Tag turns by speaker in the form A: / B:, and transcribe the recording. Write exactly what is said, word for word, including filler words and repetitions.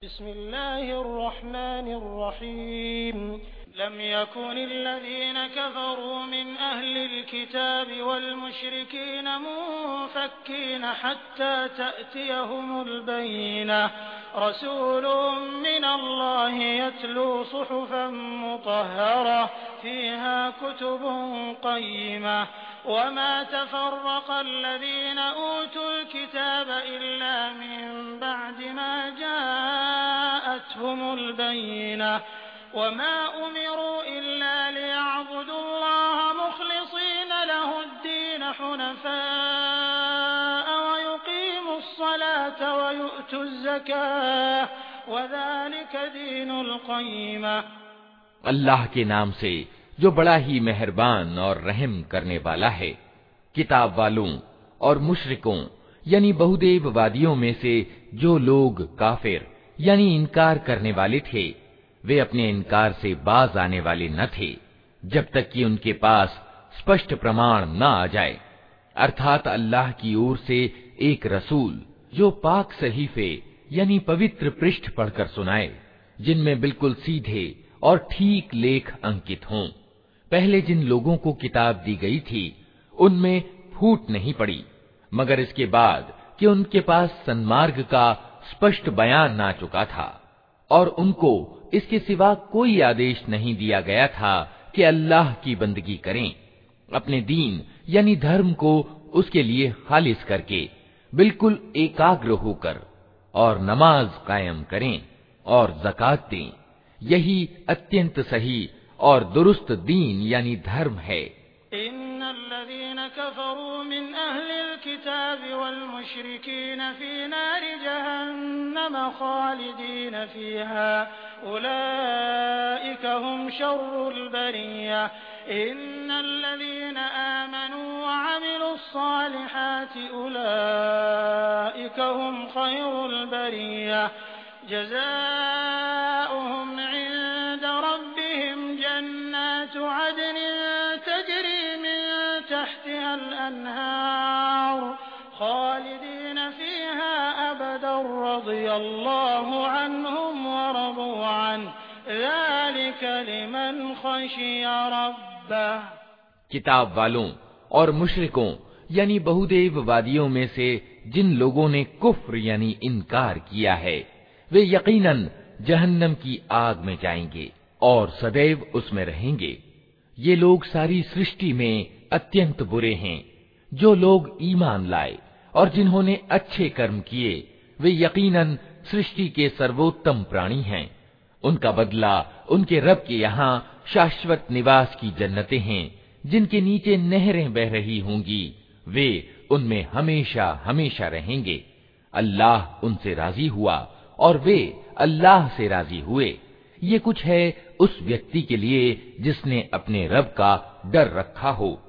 A: बिस्मिल्लाहिर्रहमानिर्रहीम लम यकुनिल्लज़ीन कफ़रू मिन अहलिल किताबि वल मुशरिकीन मुनफ़क्कीन हत्ता तअतियहुमुल बय्यिनह रसूलुम मिनल्लाहि यत्लू सुहुफ़न मुतहहरह फ़ीहा कुतुबुन क़य्यिमह वमा तफ़र्रक़ल्लज़ीन ऊतुल किताब इल्ला मिन बअदि मा जाअतहुमुल बय्यिनह वमा उमिरू इल्ला लियअब्दुल्लाह मुख़लिसीन लहुद्दीन हुनफ़ाअ वयुक़ीमुस्सलात वयु'तुज़्ज़कात वज़ालिक दीनुल क़य्यिमह।
B: अल्लाह के नाम से जो बड़ा ही मेहरबान और रहम करने वाला है। किताब वालों और मुशरिकों यानी बहुदेववादियों में से जो लोग काफिर यानी इनकार करने वाले थे, वे अपने इनकार से बाज आने वाले न थे जब तक कि उनके पास स्पष्ट प्रमाण न आ जाए, अर्थात अल्लाह की ओर से एक रसूल जो पाक सहीफे यानी पवित्र पृष्ठ पढ़कर सुनाए, जिनमें बिल्कुल सीधे और ठीक लेख अंकित हों। पहले जिन लोगों को किताब दी गई थी उनमें फूट नहीं पड़ी, मगर इसके बाद कि उनके पास सन्मार्ग का स्पष्ट बयान आ चुका था और उनको इसके सिवा कोई आदेश नहीं दिया गया था कि अल्लाह की बंदगी करें, अपने दीन यानी धर्म को उसके लिए खालिस करके बिल्कुल एकाग्र होकर, और नमाज कायम करें और ज़कात दें। यही अत्यंत सही और दुरुस्त दीन यानी धर्म है।
A: इन्नल्लज़ीन कफ़रू मिन अहलिल किताबि वल मुशरिकीन फी नारि जहन्नम खालिदीन फीहा उलाइक हुम शर्रुल बरिय्या इन्नल्लज़ीन आमनू व अमिलुस्सालिहाति उलाइक हुम खैरुल बरिय्या जज़ाओहुम इंद रब्बिहिम जन्नातु अदनिन तजरी मिन तहतिहल अन्हार खालिदीन फीहा अबदन रज़ियल्लाहु अन्हुम व रदू अन्हु ज़ालिक लिमन खशिय रब्बह।
B: किताब वालों और मुशरिकों यानी बहुदेववादियों में से जिन लोगों ने कुफ्र यानी इनकार किया है, वे यकीनन जहन्नम की आग में जाएंगे और सदैव उसमें रहेंगे। ये लोग सारी सृष्टि में अत्यंत बुरे हैं। जो लोग ईमान लाए और जिन्होंने अच्छे कर्म किए, वे यकीनन सृष्टि के सर्वोत्तम प्राणी हैं। उनका बदला उनके रब के यहाँ शाश्वत निवास की जन्नतें हैं, जिनके नीचे नहरें बह रही होंगी। वे उनमें हमेशा हमेशा रहेंगे। अल्लाह उनसे राजी हुआ और वे अल्लाह से राजी हुए। ये कुछ है उस व्यक्ति के लिए जिसने अपने रब का डर रखा हो।